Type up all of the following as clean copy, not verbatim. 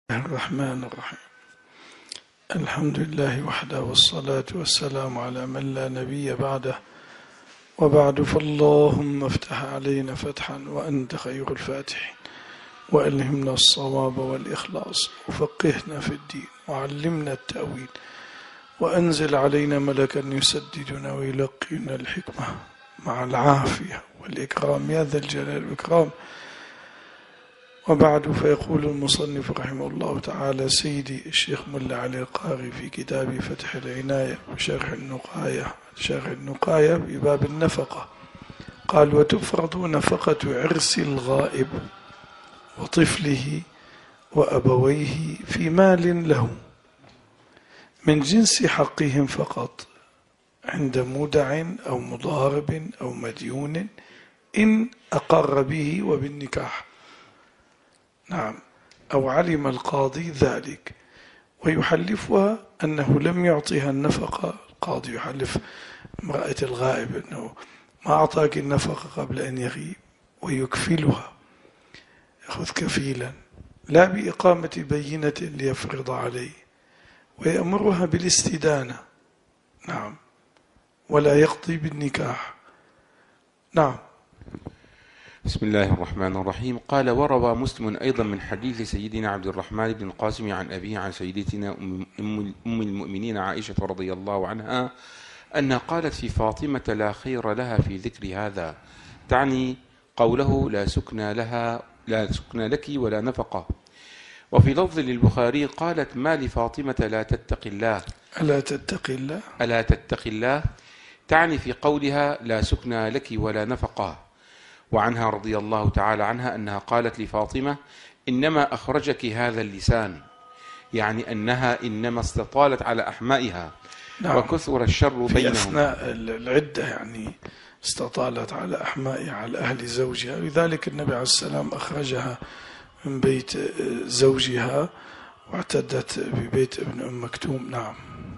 الرحمن الرحيم. الحمد لله وحده، والصلاة والسلام على من لا نبي بعده، وبعد، فاللهم افتح علينا فتحا وأنت خير الفاتحين، وألهمنا الصواب والإخلاص، وفقهنا في الدين، وعلمنا التأويل، وأنزل علينا ملكا يسددنا ويلقينا الحكمة مع العافية والإكرام يا ذا الجلال والإكرام. وبعد، فيقول المصنف رحمه الله تعالى سيدي الشيخ ملا علي القاري في كتاب فتح العناية شرح النقاية بباب النفقة، قال: وتفرض نفقة عرس الغائب وطفله وأبويه في مال له من جنس حقهم فقط، عند مودع أو مضارب أو مديون، إن أقر به وبالنكاح، نعم، أو علم القاضي ذلك، ويحلفها أنه لم يعطيها النفقة. القاضي يحلف امرأة الغائب أنه ما أعطاك النفقة قبل أن يغيب، ويكفلها، يأخذ كفيلا لا بإقامة بينة ليفرض عليه، ويأمرها بالاستدانة، نعم، ولا يقضي بالنكاح، نعم. بسم الله الرحمن الرحيم. قال: وروى مسلم أيضا من حديث سيدنا عبد الرحمن بن القاسم عن أبيه عن سيدتنا أم المؤمنين عائشة رضي الله عنها أنها قالت في فاطمة: لا خير لها في ذكر هذا، تعني قوله لا سكن لك ولا نفقة. وفي لفظ للبخاري قالت: ما لفاطمة لا تتقي الله ألا تتقي الله، تعني في قولها لا سكن لك ولا نفقة. وعنها رضي الله تعالى عنها أنها قالت لفاطمة: إنما أخرجك هذا اللسان، يعني أنها إنما استطالت على أحمائها، نعم، وكثر الشر بينهم في أثناء العدة، يعني استطالت على أحمائها على أهل زوجها، لذلك النبي عليه السلام أخرجها من بيت زوجها واعتدت ببيت ابن أم مكتوم، نعم.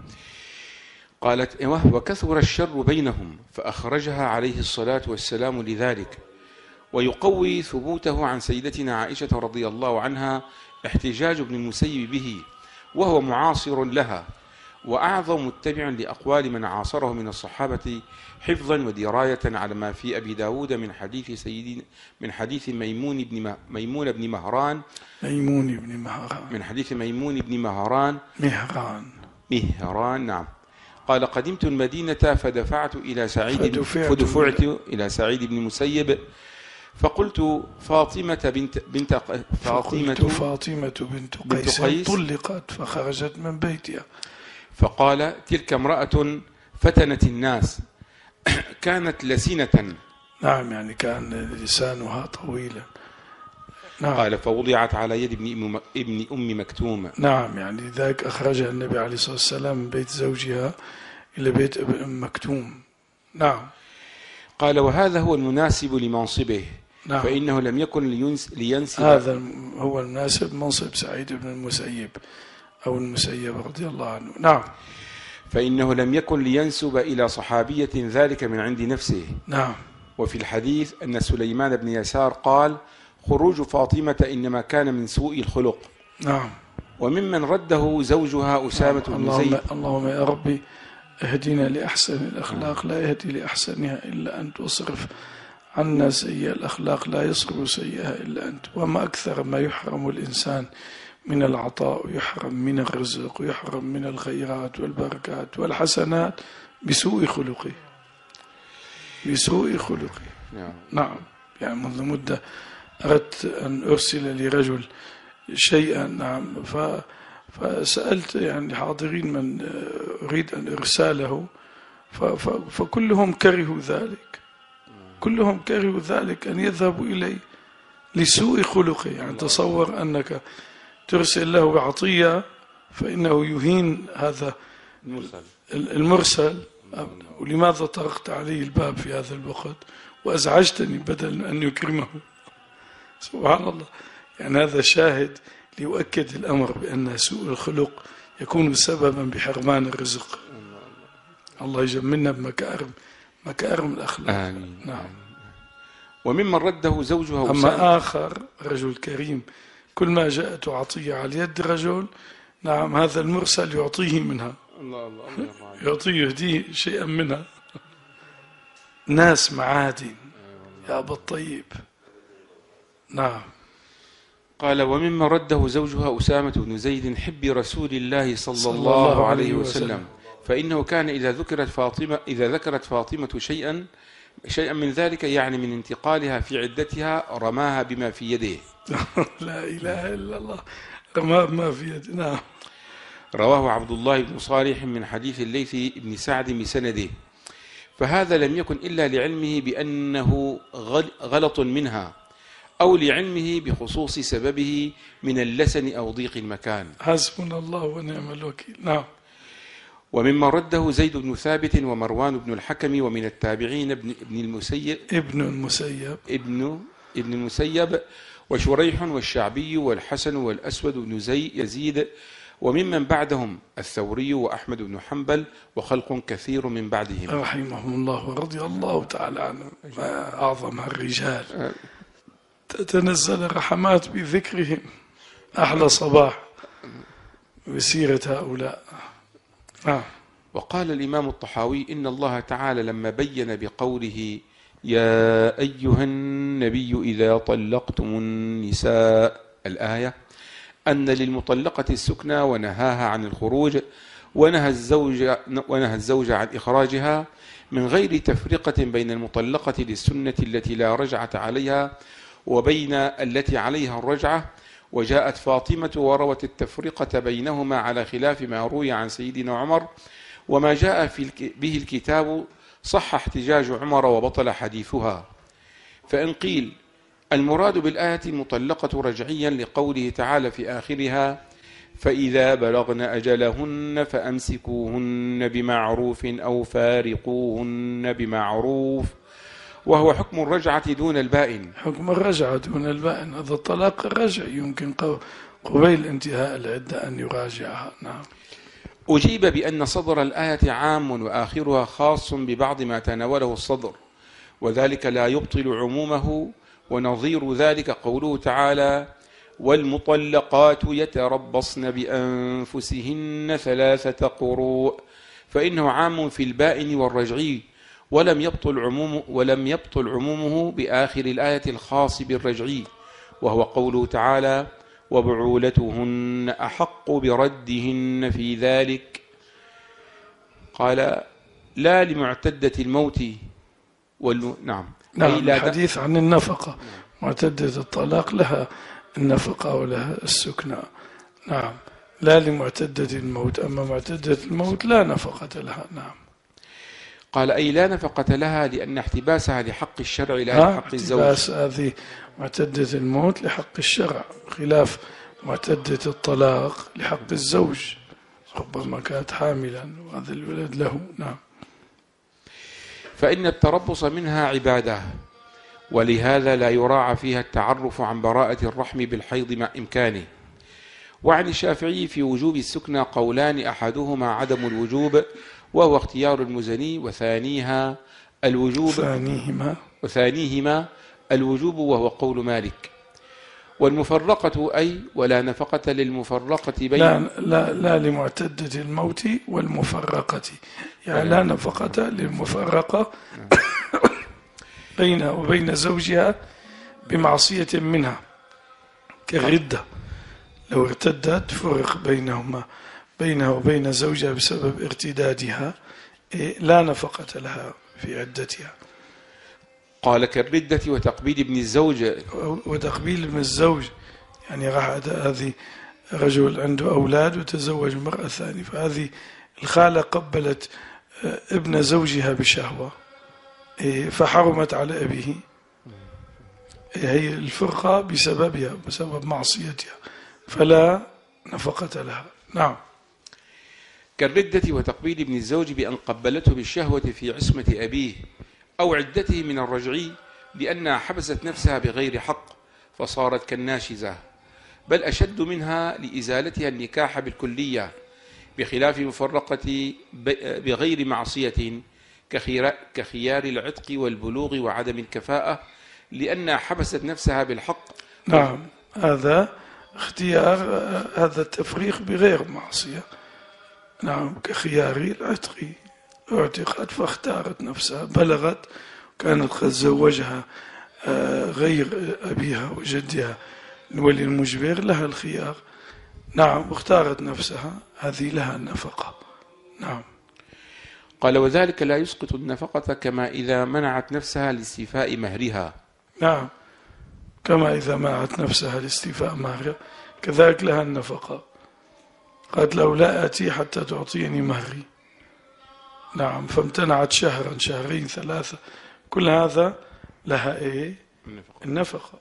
قالت: وكثر الشر بينهم، فأخرجها عليه الصلاة والسلام لذلك. ويقوي ثبوته عن سيدتنا عائشة رضي الله عنها احتجاج ابن المسيب به، وهو معاصر لها وأعظم متبع لأقوال من عاصره من الصحابة حفظا ودراية، على ما في أبي داود من حديث ميمون بن مهران، نعم. قال: قدمت المدينة فدفعت إلى سعيد بن المسيب، فقلت: فاطمة بنت قيس طلقت فخرجت من بيتها. فقال: تلك امرأة فتنت الناس، كانت لسنة، نعم، يعني كان لسانها طويلا، نعم. قال: فوضعت على يد ابن أم مكتوم، نعم، يعني ذلك أخرجها النبي عليه الصلاة والسلام من بيت زوجها إلى بيت ابن أم مكتوم، نعم. قال: وهذا هو المناسب لمنصبه، نعم. فإنه لم يكن لينسب، هذا هو المناسب منصب سعيد بن المسيب أو المسيب رضي الله عنه، نعم. فإنه لم يكن لينسب إلى صحابية ذلك من عند نفسه، نعم. وفي الحديث أن سليمان بن يسار قال: خروج فاطمة إنما كان من سوء الخلق، نعم. وممن رده زوجها أسامة بن زيد. اللهم يا ربي اهدنا لأحسن الأخلاق، لا يهدي لأحسنها إلا أنت، واصرف عنا سيئ الأخلاق، لا يصرف سيئها إلا أنت. وما أكثر ما يحرم الإنسان من العطاء، ويحرم من الرزق، ويحرم من الخيرات والبركات والحسنات بسوء خلقه. نعم. يعني منذ مدة أردت أن أرسل لرجل شيئا، نعم، فسألت يعني حاضرين من أريد أن إرساله، فكلهم كرهوا ذلك، أن يذهبوا إليه لسوء خلقه. يعني تصور أنك ترسل له عطية فإنه يهين هذا المرسل. ولماذا طرقت عليه الباب في هذا الوقت وأزعجتني بدل أن يكرمه؟ سبحان الله. يعني هذا شاهد ليؤكد الأمر بأن سوء الخلق يكون سببا بحرمان الرزق. الله يجملنا بمكارم الأخلاق، آمين. نعم. وممن رده زوجها أما آخر رجل كريم كل ما جاءت عطية على يد رجل نعم هذا المرسل يعطيه منها، الله يعطيه يهديه شيئا منها. ناس معادن يا أبا الطيب. نعم. قال ومما رده زوجها أسامة بن زيد حب رسول الله صلى الله عليه وسلم، فإنه كان إذا ذكرت فاطمة شيئا من ذلك، يعني من انتقالها في عدتها، رماها بما في يده. لا إله إلا الله، رماها بما في يده. نعم. رواه عبد الله بن صالح من حديث الليث بن سعد بسنده، فهذا لم يكن إلا لعلمه بأنه غلط منها، أو لعلمه بخصوص سببه من اللسن أو ضيق المكان. حسبنا الله ونعم الوكيل. نعم. وممن رده زيد بن ثابت ومروان بن الحكم، ومن التابعين ابن المسيب وشريح والشعبي والحسن والأسود بن يزيد، وممن بعدهم الثوري وأحمد بن حنبل وخلق كثير من بعدهم رحمهم الله ورضي الله تعالى عنهم. ما أعظم الرجال، تتنزل الرحمات بذكرهم. أحلى صباح بسيرة هؤلاء. وقال الإمام الطحاوي إن الله تعالى لما بين بقوله يا أيها النبي إذا طلقتم النساء الآية أن للمطلقة السكنى، ونهاها عن الخروج، ونهى الزوج عن إخراجها من غير تفرقة بين المطلقة للسنة التي لا رجعة عليها وبين التي عليها الرجعة. وجاءت فاطمة وروت التفرقة بينهما على خلاف ما روي عن سيدنا عمر، وما جاء به الكتاب صح احتجاج عمر وبطل حديثها. فإن قيل المراد بالآية المطلقة رجعيا لقوله تعالى في آخرها فإذا بلغن أجلهن فأمسكوهن بمعروف أو فارقوهن بمعروف، وهو حكم الرجعة دون البائن. حكم الرجعة دون البائن، هذا الطلاق الرجعي يمكن قبيل انتهاء العدة أن يراجعها. نعم. أجيب بأن صدر الآية عام وآخرها خاص ببعض ما تناوله الصدر، وذلك لا يبطل عمومه. ونظير ذلك قوله تعالى والمطلقات يتربصن بأنفسهن 3 قروء، فإنه عام في البائن والرجعي، ولم يبطل عمومه بآخر الآية الخاص بالرجعي، وهو قوله تعالى وبعولتهن أحق بردهن في ذلك. قال لا لمعتدة الموت نعم الحديث عن النفقة. معتدة الطلاق لها النفقة ولها السكنى. نعم. لا لمعتدة الموت، أما معتدة الموت لا نفقة لها. نعم. قال أي لا نفقة لها لأن احتباسها لحق الشرع لا لحق الزوج. احتباس هذه معتدة الموت لحق الشرع، خلاف معتدة الطلاق لحق الزوج، ربما كانت حاملا وهذا الولد له. نعم. فإن التربص منها عبادة، ولهذا لا يراعى فيها التعرف عن براءة الرحم بالحيض مع إمكانه. وعن الشافعي في وجوب السكنى قولان، أحدهما عدم الوجوب وهو اختيار المزني، وثانيهما الوجوب وهو قول مالك. والمفرقة أي ولا نفقة للمفرقة بين لا لمعتدة الموت والمفرقة، يعني لا نفقة للمفرقة بينها وبين زوجها بمعصية منها كالردة، لو ارتدت فرق بينها وبين زوجها بسبب ارتدادها، لا نفقة لها في عدتها. قال كالردة وتقبيل ابن الزوج. وتقبيل ابن الزوج يعني هذه رجل عنده أولاد وتزوج المرأة الثانية، فهذه الخالة قبلت ابن زوجها بشهوة فحرمت على أبيه، هي الفرقة بسببها، بسبب معصيتها، فلا نفقة لها. نعم. كالردة وتقبيل ابن الزوج بأن قبلته بالشهوة في عصمة أبيه أو عدته من الرجعي، لأنها حبست نفسها بغير حق فصارت كالناشزة، بل أشد منها لإزالتها النكاح بالكلية، بخلاف المفرقة بغير معصية كخيار العتق والبلوغ وعدم الكفاءة، لأنها حبست نفسها بالحق. نعم. هذا اختيار هذا التفريق بغير معصية. نعم، كخيار العتق، اعتقت فاختارت نفسها، بلغت كانت قد زوجها غير أبيها وجدها الولي المجبر، لها الخيار. نعم، واختارت نفسها، هذه لها النفقة. نعم. قال وذلك لا يسقط النفقة كما إذا منعت نفسها لاستيفاء مهرها. نعم، كما إذا منعت نفسها لاستيفاء مهرها كذلك لها النفقة. قالت لو لا آتي حتى تعطيني مهري. نعم، فامتنعت شهرا، شهرين، ثلاثة، كل هذا لها إيه؟ النفقة.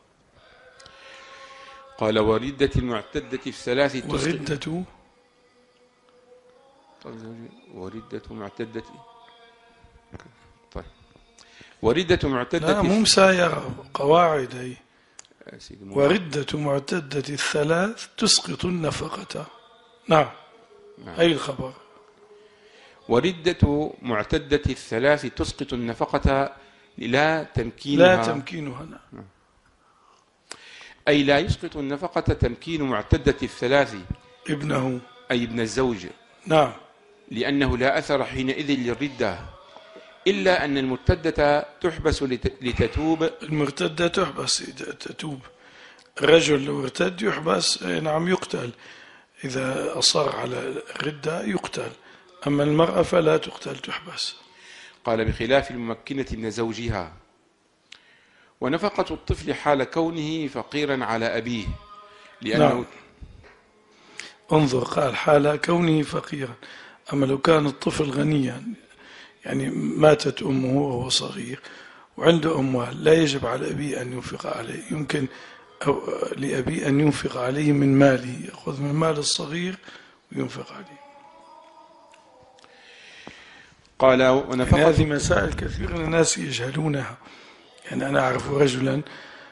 قال وردة المعتدة في الثلاث وردة معتدة. طيب، وردة معتدة، لا مو مسايرة، قواعد هي. وردة معتدة الثلاث تسقط النفقة. نعم. أي الخبر. وردة معتدة الثلاث تسقط النفقة لا تمكينها. نعم. أي لا يسقط النفقة تمكين معتدة الثلاث ابنه، أي ابن الزوج. نعم. لأنه لا أثر حينئذ للردة، إلا أن المرتدة تحبس لتتوب. المرتدة تحبس تتوب. الرجل لو ارتد يحبس، نعم، يقتل إذا أصر على الردة يقتل، أما المرأة فلا تقتل، تحبس. قال بخلاف الممكنة من زوجها. ونفقة الطفل حال كونه فقيرا على أبيه، لأنه نعم. انظر، قال حال كونه فقيرا، أما لو كان الطفل غنيا، يعني ماتت أمه وهو صغير وعنده أموال، لا يجب على أبيه أن ينفق عليه، يمكن أو لأبيه أن ينفق عليه من ماله، يأخذ من مال الصغير وينفق عليه. قال ونفقة، يعني هذه مسائل كثير من الناس يجهلونها. يعني أنا أعرف رجلا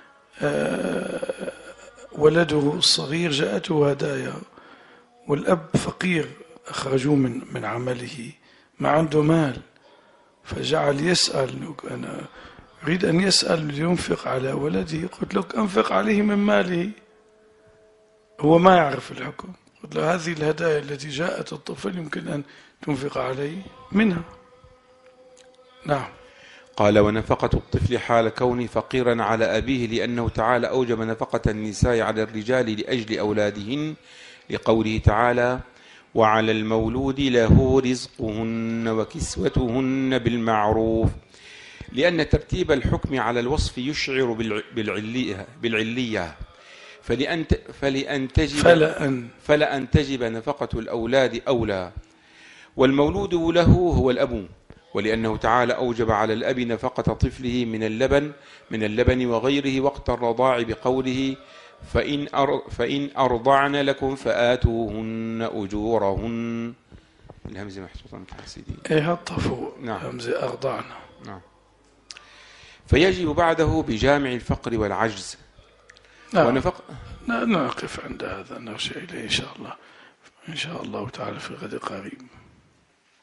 ولده الصغير جاءته هدايا، والأب فقير أخرجوه من عمله، ما عنده مال، فجعل يسأل، أنا أريد أن يسأل لينفق على ولده، قلت له أنفق عليه من ماله، هو ما يعرف الحكم، قلت له هذه الهدايا التي جاءت الطفل يمكن أن تنفق عليه منها. نعم. قال ونفقة الطفل حال كونه فقيرا على أبيه، لأنه تعالى أوجب نفقة النساء على الرجال لأجل أولادهن، لقوله تعالى وعلى المولود له رزقهن وكسوتهن بالمعروف، لأن ترتيب الحكم على الوصف يشعر بالعلية، فلأن تجب نفقة الأولاد أولى، والمولود له هو الأب، ولأنه تعالى أوجب على الأب نفقة طفله من اللبن وغيره وقت الرضاع بقوله فإن أرضعن لكم فآتوهن أجورهن. الهمزة محطوطة من سيدي. إيه هطفوا. نعم. همزة أرضعن. نعم. فيجب بعده بجامع الفقر والعجز. نعم. نقف عند هذا، نرجع إليه إن شاء الله تعالى في غد قريب.